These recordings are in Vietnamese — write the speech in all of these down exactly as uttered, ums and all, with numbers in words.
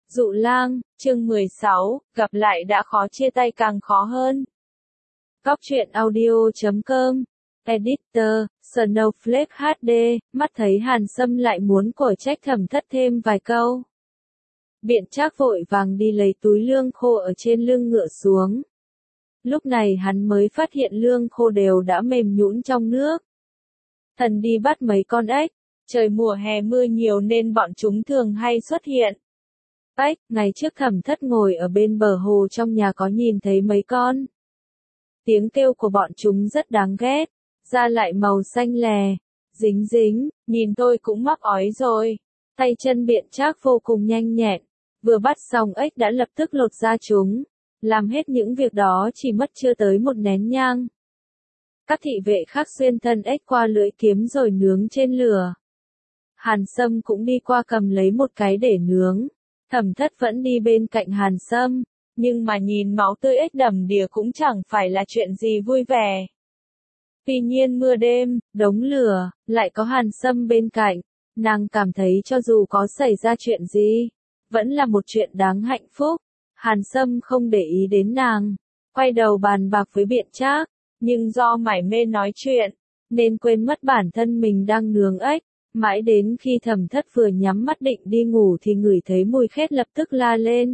Dụ lang, chương mười sáu, gặp lại đã khó chia tay càng khó hơn. Góc truyện audio chấm com, Editor, Snowflake hát đê, mắt thấy Hàn Sâm lại muốn cổ trách Thẩm Thất thêm vài câu. Biện Trác vội vàng đi lấy túi lương khô ở trên lưng ngựa xuống. Lúc này hắn mới phát hiện lương khô đều đã mềm nhũn trong nước. Thần đi bắt mấy con ếch, trời mùa hè mưa nhiều nên bọn chúng thường hay xuất hiện. Ếch, ngày trước Thẩm Thất ngồi ở bên bờ hồ trong nhà có nhìn thấy mấy con. Tiếng kêu của bọn chúng rất đáng ghét, da lại màu xanh lè, dính dính, nhìn tôi cũng mắc ói rồi. Tay chân Biện Trác vô cùng nhanh nhẹn, vừa bắt xong ếch đã lập tức lột da chúng. Làm hết những việc đó chỉ mất chưa tới một nén nhang. Các thị vệ khác xuyên thân ếch qua lưỡi kiếm rồi nướng trên lửa. Hàn Sâm cũng đi qua cầm lấy một cái để nướng. Thẩm Thất vẫn đi bên cạnh Hàn Sâm, nhưng mà nhìn máu tươi ếch đầm đìa cũng chẳng phải là chuyện gì vui vẻ. Tuy nhiên mưa đêm, đống lửa, lại có Hàn Sâm bên cạnh, nàng cảm thấy cho dù có xảy ra chuyện gì, vẫn là một chuyện đáng hạnh phúc. Hàn Sâm không để ý đến nàng, quay đầu bàn bạc với Biện Trác, nhưng do mải mê nói chuyện, nên quên mất bản thân mình đang nướng ếch. Mãi đến khi Thẩm Thất vừa nhắm mắt định đi ngủ thì ngửi thấy mùi khét lập tức la lên.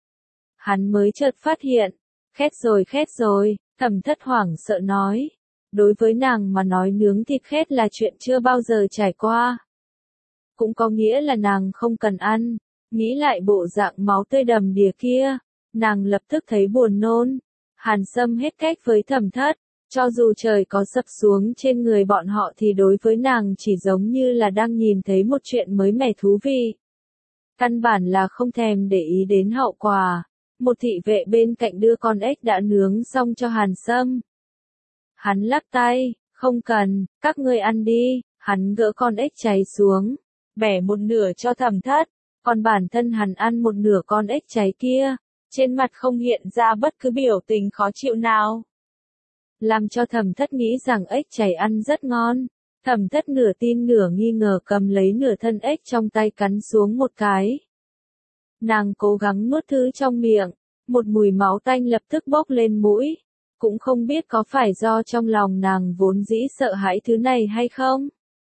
Hắn mới chợt phát hiện, khét rồi khét rồi, Thẩm Thất hoảng sợ nói. Đối với nàng mà nói nướng thịt khét là chuyện chưa bao giờ trải qua. Cũng có nghĩa là nàng không cần ăn, nghĩ lại bộ dạng máu tươi đầm đìa kia, nàng lập tức thấy buồn nôn. Hàn Sâm hết cách với Thẩm Thất. Cho dù trời có sập xuống trên người bọn họ thì đối với nàng chỉ giống như là đang nhìn thấy một chuyện mới mẻ thú vị. Căn bản là không thèm để ý đến hậu quả. Một thị vệ bên cạnh đưa con ếch đã nướng xong cho Hàn Sâm. Hắn lắc tay, không cần, các ngươi ăn đi. Hắn gỡ con ếch cháy xuống, bẻ một nửa cho Thẩm Thất, còn bản thân hắn ăn một nửa con ếch cháy kia, trên mặt không hiện ra bất cứ biểu tình khó chịu nào. Làm cho Thẩm Thất nghĩ rằng ếch cháy ăn rất ngon. Thẩm Thất nửa tin nửa nghi ngờ cầm lấy nửa thân ếch trong tay cắn xuống một cái. Nàng cố gắng nuốt thứ trong miệng, một mùi máu tanh lập tức bốc lên mũi. Cũng không biết có phải do trong lòng nàng vốn dĩ sợ hãi thứ này hay không.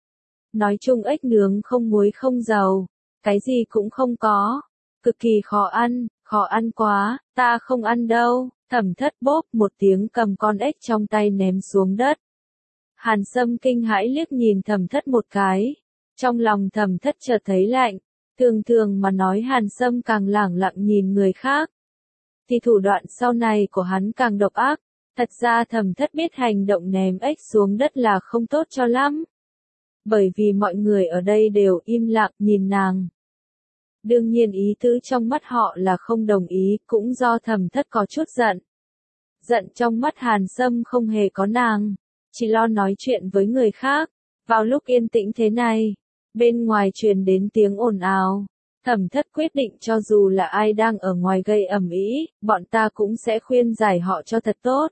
Nói chung ếch nướng không muối không dầu, cái gì cũng không có. Cực kỳ khó ăn, khó ăn quá, ta không ăn đâu. Thẩm Thất bốp một tiếng cầm con ếch trong tay ném xuống đất. Hàn Sâm kinh hãi liếc nhìn Thẩm Thất một cái. Trong lòng Thẩm Thất chợt thấy lạnh. Thường thường mà nói Hàn Sâm càng lẳng lặng nhìn người khác, thì thủ đoạn sau này của hắn càng độc ác. Thật ra Thẩm Thất biết hành động ném ếch xuống đất là không tốt cho lắm. Bởi vì mọi người ở đây đều im lặng nhìn nàng. Đương nhiên ý tứ trong mắt họ là không đồng ý, cũng do Thẩm Thất có chút giận. Giận trong mắt Hàn Sâm không hề có nàng, chỉ lo nói chuyện với người khác. Vào lúc yên tĩnh thế này, bên ngoài truyền đến tiếng ồn ào. Thẩm Thất quyết định cho dù là ai đang ở ngoài gây ầm ĩ, bọn ta cũng sẽ khuyên giải họ cho thật tốt.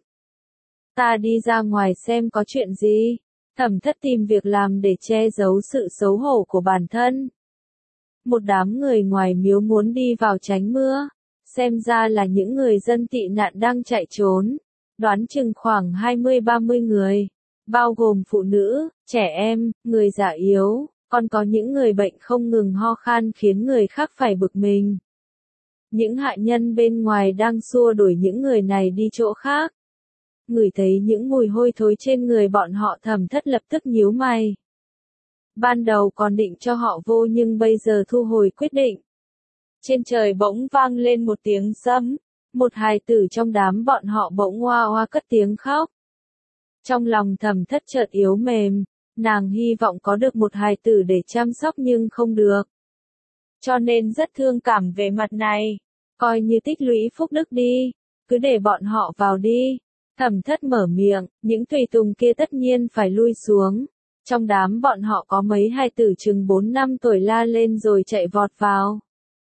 Ta đi ra ngoài xem có chuyện gì. Thẩm Thất tìm việc làm để che giấu sự xấu hổ của bản thân. Một đám người ngoài miếu muốn đi vào tránh mưa, xem ra là những người dân tị nạn đang chạy trốn, đoán chừng khoảng hai mươi ba mươi người, bao gồm phụ nữ, trẻ em, người già yếu, còn có những người bệnh không ngừng ho khan khiến người khác phải bực mình. Những hạ nhân bên ngoài đang xua đuổi những người này đi chỗ khác. Ngửi thấy những mùi hôi thối trên người bọn họ, Thẩm Thất lập tức nhíu mày. Ban đầu còn định cho họ vô nhưng bây giờ thu hồi quyết định. Trên trời bỗng vang lên một tiếng sấm, một hài tử trong đám bọn họ bỗng oa oa cất tiếng khóc. Trong lòng Thẩm Thất chợt yếu mềm, nàng hy vọng có được một hài tử để chăm sóc nhưng không được. Cho nên rất thương cảm về mặt này, coi như tích lũy phúc đức đi, cứ để bọn họ vào đi. Thẩm Thất mở miệng, những tùy tùng kia tất nhiên phải lui xuống. Trong đám bọn họ có mấy hài tử chừng bốn năm tuổi la lên rồi chạy vọt vào.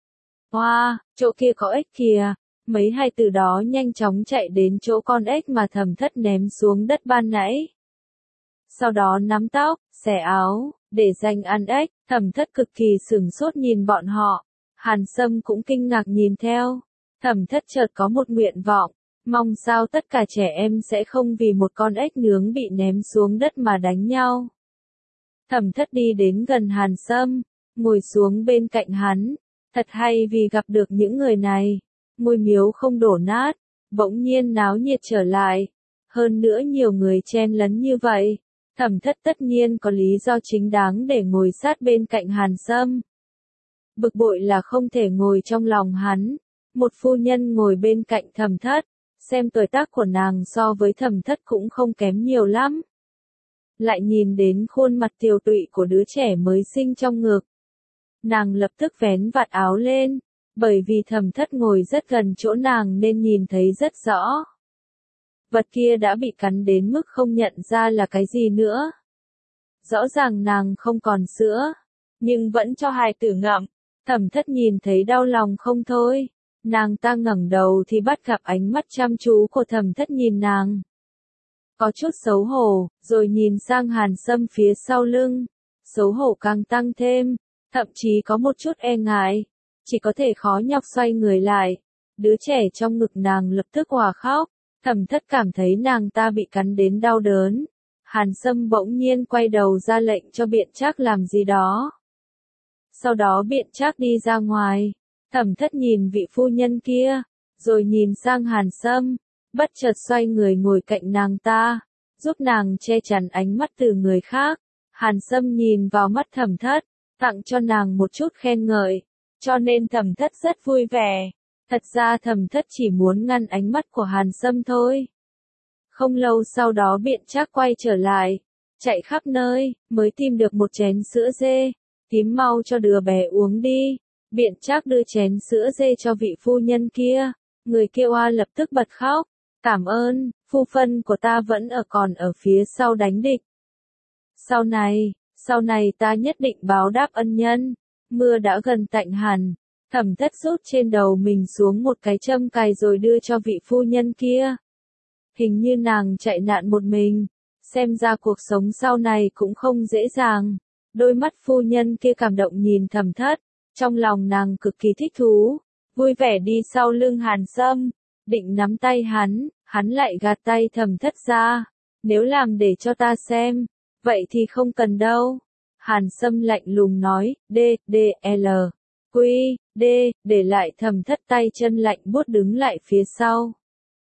Hoa, wow, chỗ kia có ếch kìa. Mấy hài tử đó nhanh chóng chạy đến chỗ con ếch mà Thẩm Thất ném xuống đất ban nãy. Sau đó nắm tóc, xẻ áo, để dành ăn ếch. Thẩm Thất cực kỳ sửng sốt nhìn bọn họ. Hàn Sâm cũng kinh ngạc nhìn theo. Thẩm Thất chợt có một nguyện vọng, mong sao tất cả trẻ em sẽ không vì một con ếch nướng bị ném xuống đất mà đánh nhau. Thẩm Thất đi đến gần Hàn Sâm, ngồi xuống bên cạnh hắn. Thật hay vì gặp được những người này. Ngôi miếu không đổ nát, bỗng nhiên náo nhiệt trở lại. Hơn nữa nhiều người chen lấn như vậy. Thẩm Thất tất nhiên có lý do chính đáng để ngồi sát bên cạnh Hàn Sâm. Bực bội là không thể ngồi trong lòng hắn. Một phu nhân ngồi bên cạnh Thẩm Thất, xem tuổi tác của nàng so với Thẩm Thất cũng không kém nhiều lắm. Lại nhìn đến khuôn mặt tiều tụy của đứa trẻ mới sinh trong ngực. Nàng lập tức vén vạt áo lên, bởi vì Thẩm Thất ngồi rất gần chỗ nàng nên nhìn thấy rất rõ. Vật kia đã bị cắn đến mức không nhận ra là cái gì nữa. Rõ ràng nàng không còn sữa, nhưng vẫn cho hài tử ngậm. Thẩm Thất nhìn thấy đau lòng không thôi. Nàng ta ngẩng đầu thì bắt gặp ánh mắt chăm chú của Thẩm Thất nhìn nàng. Có chút xấu hổ, rồi nhìn sang Hàn Sâm phía sau lưng. Xấu hổ càng tăng thêm, thậm chí có một chút e ngại. Chỉ có thể khó nhọc xoay người lại. Đứa trẻ trong ngực nàng lập tức òa khóc. Thẩm Thất cảm thấy nàng ta bị cắn đến đau đớn. Hàn Sâm bỗng nhiên quay đầu ra lệnh cho Biện Trác làm gì đó. Sau đó Biện Trác đi ra ngoài. Thẩm Thất nhìn vị phu nhân kia, rồi nhìn sang Hàn Sâm, bất chợt xoay người ngồi cạnh nàng ta, giúp nàng che chắn ánh mắt từ người khác. Hàn Sâm nhìn vào mắt Thẩm Thất, tặng cho nàng một chút khen ngợi, cho nên Thẩm Thất rất vui vẻ. Thật ra Thẩm Thất chỉ muốn ngăn ánh mắt của Hàn Sâm thôi. Không lâu sau đó Biện Trác quay trở lại, chạy khắp nơi, mới tìm được một chén sữa dê. Tím mau cho đứa bé uống đi. Biện Trác đưa chén sữa dê cho vị phu nhân kia. Người kia oa lập tức bật khóc. Cảm ơn, phu phân của ta vẫn ở còn ở phía sau đánh địch. Sau này, sau này ta nhất định báo đáp ân nhân. Mưa đã gần tạnh hẳn. Thẩm Thất rút trên đầu mình xuống một cái châm cài rồi đưa cho vị phu nhân kia. Hình như nàng chạy nạn một mình. Xem ra cuộc sống sau này cũng không dễ dàng. Đôi mắt phu nhân kia cảm động nhìn Thẩm Thất. Trong lòng nàng cực kỳ thích thú. Vui vẻ đi sau lưng Hàn Sâm. Định nắm tay hắn, hắn lại gạt tay Thẩm Thất ra. Nếu làm để cho ta xem, vậy thì không cần đâu. Hàn Sâm lạnh lùng nói, D, D, L, Quy, D, để lại Thẩm Thất tay chân lạnh buốt đứng lại phía sau.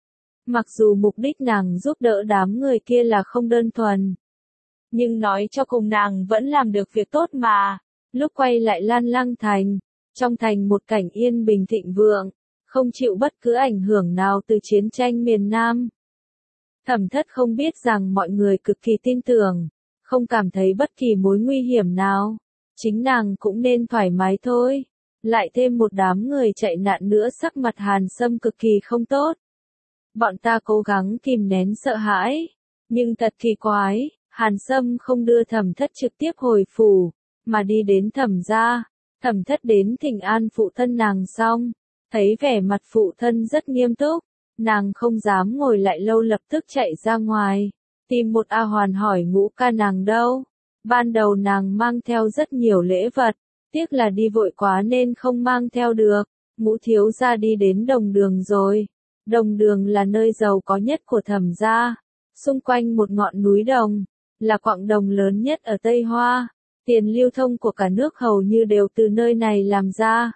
Mặc dù mục đích nàng giúp đỡ đám người kia là không đơn thuần. Nhưng nói cho cùng nàng vẫn làm được việc tốt mà. Lúc quay lại Lan Lăng Thành, trong thành một cảnh yên bình thịnh vượng, không chịu bất cứ ảnh hưởng nào từ chiến tranh miền Nam. Thẩm Thất không biết rằng mọi người cực kỳ tin tưởng, không cảm thấy bất kỳ mối nguy hiểm nào. Chính nàng cũng nên thoải mái thôi. Lại thêm một đám người chạy nạn nữa, sắc mặt Hàn Sâm cực kỳ không tốt. Bọn ta cố gắng kìm nén sợ hãi, nhưng thật kỳ quái, Hàn Sâm không đưa Thẩm Thất trực tiếp hồi phủ, mà đi đến Thẩm gia. Thẩm Thất đến thỉnh an phụ thân nàng xong, thấy vẻ mặt phụ thân rất nghiêm túc, nàng không dám ngồi lại lâu lập tức chạy ra ngoài, tìm một A Hoàn hỏi Ngũ ca nàng đâu. Ban đầu nàng mang theo rất nhiều lễ vật, tiếc là đi vội quá nên không mang theo được. Ngũ thiếu gia đi đến Đồng Đường rồi. Đồng Đường là nơi giàu có nhất của Thẩm gia, xung quanh một ngọn núi đồng, là quặng đồng lớn nhất ở Tây Hoa. Tiền lưu thông của cả nước hầu như đều từ nơi này làm ra.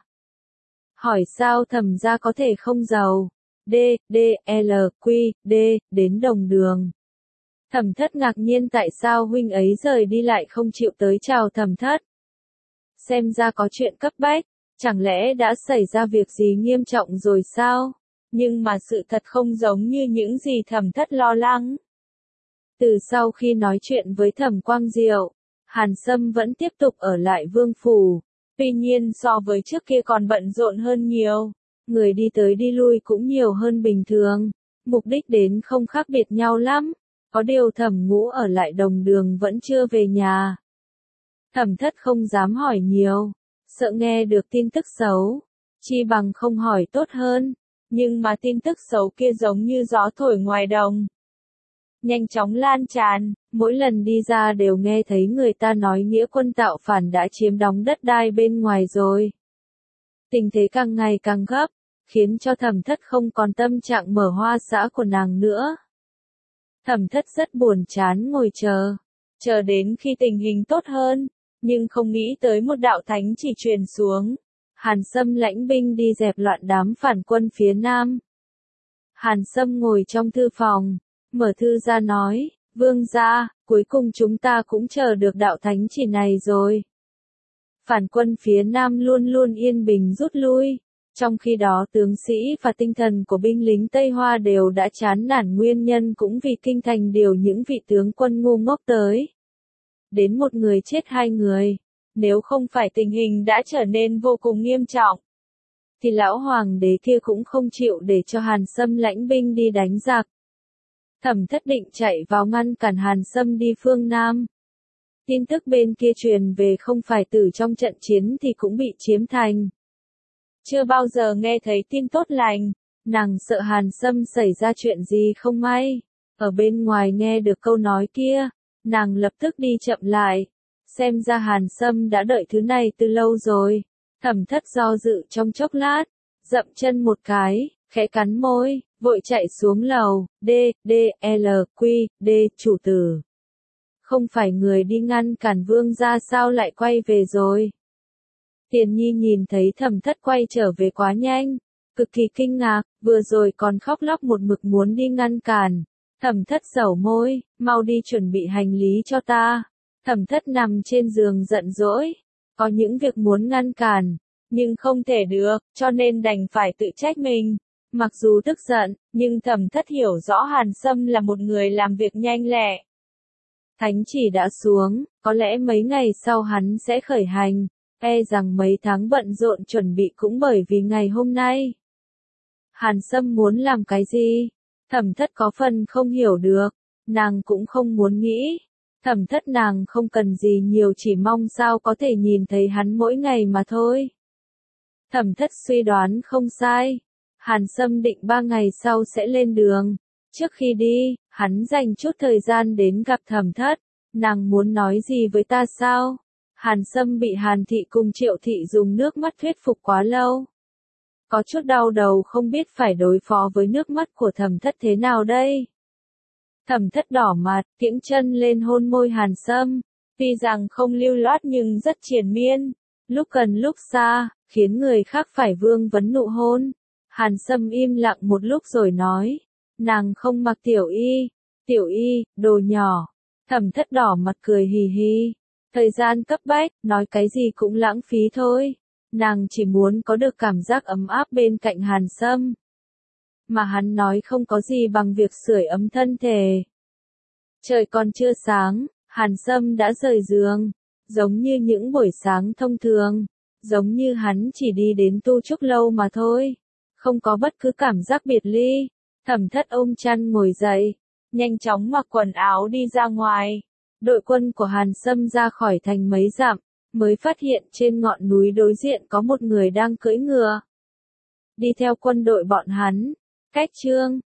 Hỏi sao Thẩm gia có thể không giàu? D, D, L, Q, D, đến Đồng Đường. Thẩm Thất ngạc nhiên tại sao huynh ấy rời đi lại không chịu tới chào Thẩm Thất. Xem ra có chuyện cấp bách, chẳng lẽ đã xảy ra việc gì nghiêm trọng rồi sao? Nhưng mà sự thật không giống như những gì Thẩm Thất lo lắng. Từ sau khi nói chuyện với Thẩm Quang Diệu, Hàn Sâm vẫn tiếp tục ở lại vương phủ. Tuy nhiên so với trước kia còn bận rộn hơn nhiều. Người đi tới đi lui cũng nhiều hơn bình thường. Mục đích đến không khác biệt nhau lắm. Có điều Thẩm Ngũ ở lại Đồng Đường vẫn chưa về nhà. Thẩm Thất không dám hỏi nhiều, sợ nghe được tin tức xấu. Chi bằng không hỏi tốt hơn. Nhưng mà tin tức xấu kia giống như gió thổi ngoài đồng. Nhanh chóng lan tràn, mỗi lần đi ra đều nghe thấy người ta nói nghĩa quân tạo phản đã chiếm đóng đất đai bên ngoài rồi. Tình thế càng ngày càng gấp, khiến cho Thẩm Thất không còn tâm trạng mở hoa xã của nàng nữa. Thẩm Thất rất buồn chán ngồi chờ, chờ đến khi tình hình tốt hơn, nhưng không nghĩ tới một đạo thánh chỉ truyền xuống. Hàn Sâm lãnh binh đi dẹp loạn đám phản quân phía Nam. Hàn Sâm ngồi trong thư phòng, mở thư ra nói, vương gia, cuối cùng chúng ta cũng chờ được đạo thánh chỉ này rồi. Phản quân phía Nam luôn luôn yên bình rút lui, trong khi đó tướng sĩ và tinh thần của binh lính Tây Hoa đều đã chán nản, nguyên nhân cũng vì kinh thành điều những vị tướng quân ngu ngốc tới. Đến một người chết hai người, nếu không phải tình hình đã trở nên vô cùng nghiêm trọng, thì lão hoàng đế kia cũng không chịu để cho Hàn Sâm lãnh binh đi đánh giặc. Thẩm Thất định chạy vào ngăn cản Hàn Sâm đi phương Nam. Tin tức bên kia truyền về không phải tử trong trận chiến thì cũng bị chiếm thành. Chưa bao giờ nghe thấy tin tốt lành, nàng sợ Hàn Sâm xảy ra chuyện gì không may. Ở bên ngoài nghe được câu nói kia, nàng lập tức đi chậm lại. Xem ra Hàn Sâm đã đợi thứ này từ lâu rồi. Thẩm Thất do dự trong chốc lát, dậm chân một cái, khẽ cắn môi, vội chạy xuống lầu. D, D, L, Q, D, chủ tử. Không phải người đi ngăn cản vương gia sao lại quay về rồi? Tiền Nhi nhìn thấy Thẩm Thất quay trở về quá nhanh, cực kỳ kinh ngạc, vừa rồi còn khóc lóc một mực muốn đi ngăn cản. Thẩm Thất sầu môi, mau đi chuẩn bị hành lý cho ta. Thẩm Thất nằm trên giường giận dỗi, có những việc muốn ngăn cản, nhưng không thể được, cho nên đành phải tự trách mình. Mặc dù tức giận, nhưng Thẩm Thất hiểu rõ Hàn Sâm là một người làm việc nhanh lẹ. Thánh chỉ đã xuống, có lẽ mấy ngày sau hắn sẽ khởi hành, e rằng mấy tháng bận rộn chuẩn bị cũng bởi vì ngày hôm nay. Hàn Sâm muốn làm cái gì? Thẩm Thất có phần không hiểu được, nàng cũng không muốn nghĩ. Thẩm Thất nàng không cần gì nhiều, chỉ mong sao có thể nhìn thấy hắn mỗi ngày mà thôi. Thẩm Thất suy đoán không sai. Hàn Sâm định ba ngày sau sẽ lên đường. Trước khi đi, hắn dành chút thời gian đến gặp Thẩm Thất. Nàng muốn nói gì với ta sao? Hàn Sâm bị Hàn Thị cùng Triệu Thị dùng nước mắt thuyết phục quá lâu. Có chút đau đầu không biết phải đối phó với nước mắt của Thẩm Thất thế nào đây. Thẩm Thất đỏ mặt, kiễng chân lên hôn môi Hàn Sâm. Tuy rằng không lưu loát nhưng rất triền miên. Lúc gần lúc xa, khiến người khác phải vương vấn nụ hôn. Hàn Sâm im lặng một lúc rồi nói. Nàng không mặc tiểu y. Tiểu y, đồ nhỏ. Thẩm Thất đỏ mặt cười hì hì. Thời gian cấp bách, nói cái gì cũng lãng phí thôi. Nàng chỉ muốn có được cảm giác ấm áp bên cạnh Hàn Sâm. Mà hắn nói không có gì bằng việc sưởi ấm thân thể. Trời còn chưa sáng, Hàn Sâm đã rời giường. Giống như những buổi sáng thông thường. Giống như hắn chỉ đi đến tu trúc lâu mà thôi. Không có bất cứ cảm giác biệt ly. Thẩm Thất ôm chăn ngồi dậy. Nhanh chóng mặc quần áo đi ra ngoài. Đội quân của Hàn Sâm ra khỏi thành mấy dặm, mới phát hiện trên ngọn núi đối diện có một người đang cưỡi ngựa. Đi theo quân đội bọn hắn. Cách chương